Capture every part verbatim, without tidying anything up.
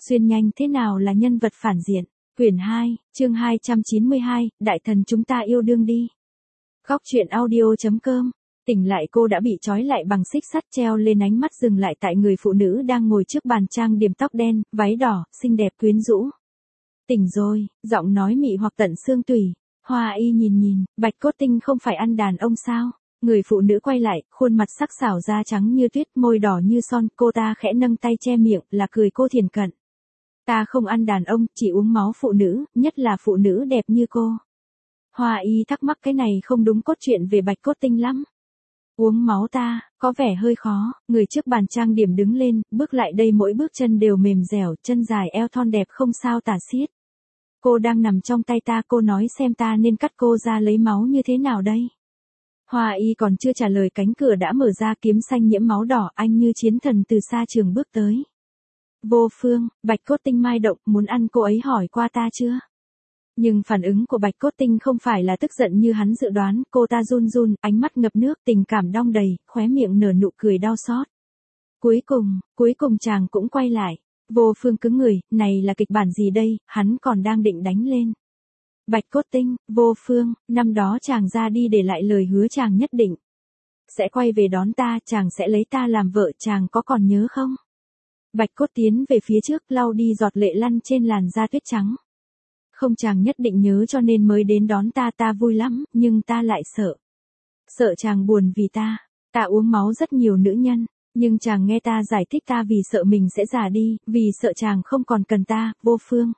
Xuyên nhanh thế nào là nhân vật phản diện. Quyển hai, chương hai trăm chín mươi hai, Đại thần chúng ta yêu đương đi. Góc truyện audio.com. Tỉnh lại cô đã bị trói lại bằng xích sắt treo lên, ánh mắt dừng lại tại người phụ nữ đang ngồi trước bàn trang điểm, tóc đen, váy đỏ, xinh đẹp quyến rũ. Tỉnh rồi, giọng nói mị hoặc tận xương tủy. Hoa Y nhìn nhìn, Bạch Cốt Tinh không phải ăn đàn ông sao? Người phụ nữ quay lại, khuôn mặt sắc sảo, da trắng như tuyết, môi đỏ như son, cô ta khẽ nâng tay che miệng, là cười cô thiển cận. Ta không ăn đàn ông, chỉ uống máu phụ nữ, nhất là phụ nữ đẹp như cô. Hoa Y thắc mắc cái này không đúng cốt truyện về Bạch Cốt Tinh lắm. Uống máu ta, có vẻ hơi khó. Người trước bàn trang điểm đứng lên, bước lại đây, mỗi bước chân đều mềm dẻo, chân dài eo thon đẹp không sao tả xiết. Cô đang nằm trong tay ta, cô nói xem ta nên cắt cô ra lấy máu như thế nào đây? Hoa Y còn chưa trả lời, cánh cửa đã mở ra, kiếm xanh nhiễm máu đỏ, anh như chiến thần từ xa trường bước tới. Vô Phương, Bạch Cốt Tinh mai động, muốn ăn cô ấy hỏi qua ta chưa? Nhưng phản ứng của Bạch Cốt Tinh không phải là tức giận như hắn dự đoán, cô ta run run, ánh mắt ngập nước, tình cảm đong đầy, khóe miệng nở nụ cười đau xót. Cuối cùng, cuối cùng chàng cũng quay lại. Vô Phương cứng người, này là kịch bản gì đây, hắn còn đang định đánh lên. Bạch Cốt Tinh, Vô Phương, năm đó chàng ra đi để lại lời hứa chàng nhất định sẽ quay về đón ta, chàng sẽ lấy ta làm vợ, chàng có còn nhớ không? Bạch Cốt tiến về phía trước, lau đi giọt lệ lăn trên làn da tuyết trắng. Không, chàng nhất định nhớ cho nên mới đến đón ta, ta vui lắm, nhưng ta lại sợ. Sợ chàng buồn vì ta, ta uống máu rất nhiều nữ nhân, nhưng chàng nghe ta giải thích, ta vì sợ mình sẽ già đi, vì sợ chàng không còn cần ta, Vô Phương.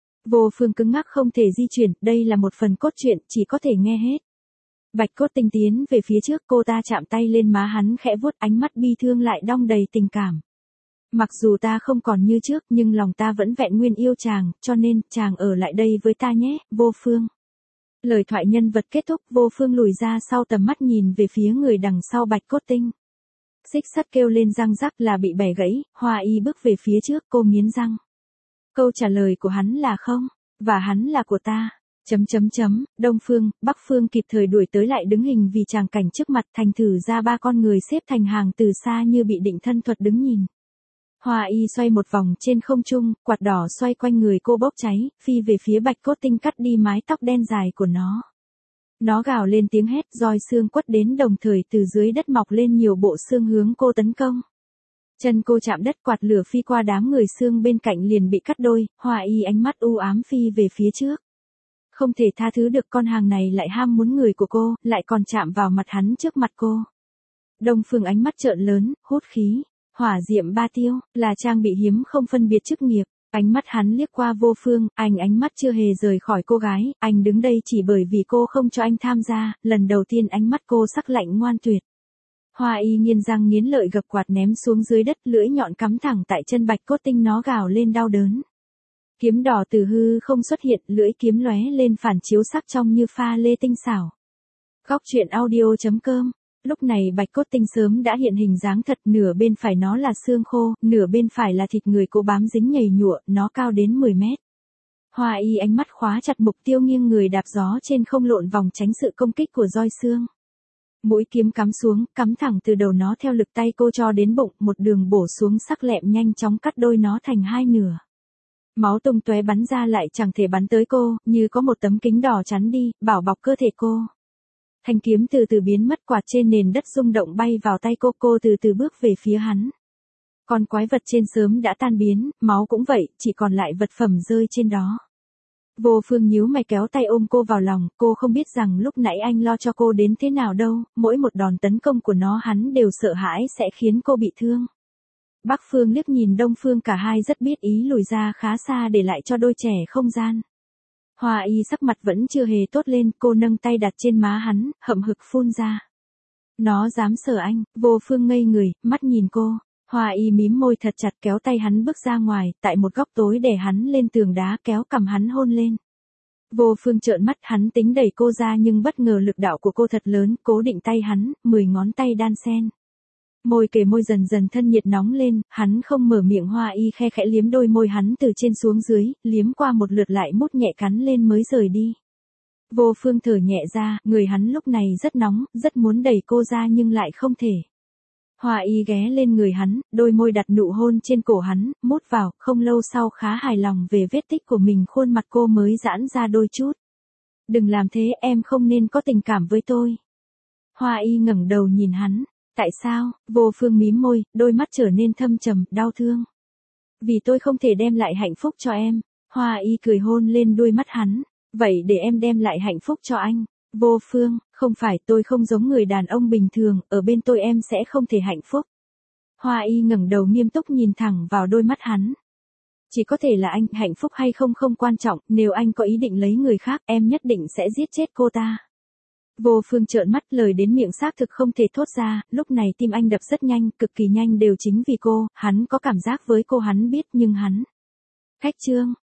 Vô Phương cứng ngắc không thể di chuyển, đây là một phần cốt truyện, chỉ có thể nghe hết. Bạch Cốt Tinh tiến về phía trước, cô ta chạm tay lên má hắn khẽ vuốt, ánh mắt bi thương lại đong đầy tình cảm. Mặc dù ta không còn như trước, nhưng lòng ta vẫn vẹn nguyên yêu chàng, cho nên, chàng ở lại đây với ta nhé, Vô Phương. Lời thoại nhân vật kết thúc, Vô Phương lùi ra sau, tầm mắt nhìn về phía người đằng sau Bạch Cốt Tinh. Xích sắt kêu lên răng rắc là bị bẻ gãy, Hoa Y bước về phía trước, cô nghiến răng. Câu trả lời của hắn là không, và hắn là của ta. Chấm chấm chấm, Đông Phương, Bắc Phương kịp thời đuổi tới, lại đứng hình vì tràng cảnh trước mặt, thành thử ra ba con người xếp thành hàng từ xa như bị định thân thuật đứng nhìn. Hoa Y xoay một vòng trên không trung, quạt đỏ xoay quanh người cô bốc cháy, phi về phía Bạch Cốt Tinh, cắt đi mái tóc đen dài của nó. Nó gào lên tiếng hét, roi xương quất đến, đồng thời từ dưới đất mọc lên nhiều bộ xương hướng cô tấn công. Chân cô chạm đất, quạt lửa phi qua đám người, xương bên cạnh liền bị cắt đôi, Hoa Y ánh mắt u ám phi về phía trước. Không thể tha thứ được, con hàng này lại ham muốn người của cô, lại còn chạm vào mặt hắn trước mặt cô. Đông Phương ánh mắt trợn lớn, hút khí. Hỏa diệm ba tiêu, là trang bị hiếm không phân biệt chức nghiệp. Ánh mắt hắn liếc qua Vô Phương, anh ánh mắt chưa hề rời khỏi cô gái, anh đứng đây chỉ bởi vì cô không cho anh tham gia, lần đầu tiên ánh mắt cô sắc lạnh ngoan tuyệt. Hoa Y nghiến răng nghiến lợi gập quạt ném xuống dưới đất, lưỡi nhọn cắm thẳng tại chân Bạch Cốt Tinh, nó gào lên đau đớn. Kiếm đỏ từ hư không xuất hiện, lưỡi kiếm lóe lên phản chiếu sắc trong như pha lê tinh xảo. Góc truyện audio.com. Lúc này Bạch Cốt Tinh sớm đã hiện hình dáng thật, nửa bên phải nó là xương khô, nửa bên phải là thịt người, cô bám dính nhầy nhụa, nó cao đến mười mét. Hoa Y ánh mắt khóa chặt mục tiêu, nghiêng người đạp gió trên không, lộn vòng tránh sự công kích của roi xương. Mũi kiếm cắm xuống, cắm thẳng từ đầu nó theo lực tay cô cho đến bụng, một đường bổ xuống sắc lẹm, nhanh chóng cắt đôi nó thành hai nửa. Máu tung tóe bắn ra, lại chẳng thể bắn tới cô, như có một tấm kính đỏ chắn đi, bảo bọc cơ thể cô. Thanh kiếm từ từ biến mất, quạt trên nền đất rung động bay vào tay cô, cô từ từ bước về phía hắn. Con quái vật trên sớm đã tan biến, máu cũng vậy, chỉ còn lại vật phẩm rơi trên đó. Vô Phương nhíu mày kéo tay ôm cô vào lòng, cô không biết rằng lúc nãy anh lo cho cô đến thế nào đâu, mỗi một đòn tấn công của nó hắn đều sợ hãi sẽ khiến cô bị thương. Bắc Phương liếc nhìn Đông Phương, cả hai rất biết ý lùi ra khá xa để lại cho đôi trẻ không gian. Hoa Y sắc mặt vẫn chưa hề tốt lên, cô nâng tay đặt trên má hắn, hậm hực phun ra. Nó dám sờ anh, Vô Phương ngây người, mắt nhìn cô. Hoa Y mím môi thật chặt, kéo tay hắn bước ra ngoài, tại một góc tối đè hắn lên tường đá, kéo cằm hắn hôn lên. Vô Phương trợn mắt, hắn tính đẩy cô ra nhưng bất ngờ lực đạo của cô thật lớn, cố định tay hắn, mười ngón tay đan xen. Môi kề môi, dần dần thân nhiệt nóng lên, hắn không mở miệng, Hoa Y khe khẽ liếm đôi môi hắn từ trên xuống dưới, liếm qua một lượt lại mút nhẹ cắn lên mới rời đi. Vô Phương thở nhẹ ra, người hắn lúc này rất nóng, rất muốn đẩy cô ra nhưng lại không thể. Hoa y ghé lên người hắn, đôi môi đặt nụ hôn trên cổ hắn, mút vào, không lâu sau khá hài lòng về vết tích của mình, khuôn mặt cô mới giãn ra đôi chút. Đừng làm thế, em không nên có tình cảm với tôi. Hoa y ngẩng đầu nhìn hắn. Tại sao? Vô Phương mím môi, đôi mắt trở nên thâm trầm, đau thương. Vì tôi không thể đem lại hạnh phúc cho em. Hoa y cười hôn lên đôi mắt hắn. Vậy để em đem lại hạnh phúc cho anh. Vô Phương, không phải, tôi không giống người đàn ông bình thường, ở bên tôi em sẽ không thể hạnh phúc. Hoa y ngẩng đầu nghiêm túc nhìn thẳng vào đôi mắt hắn. Chỉ có thể là anh, hạnh phúc hay không không quan trọng, nếu anh có ý định lấy người khác, em nhất định sẽ giết chết cô ta. Vô Phương trợn mắt, lời đến miệng xác thực không thể thốt ra, lúc này tim anh đập rất nhanh, cực kỳ nhanh, đều chính vì cô, hắn có cảm giác với cô, hắn biết, nhưng hắn. Khách trương,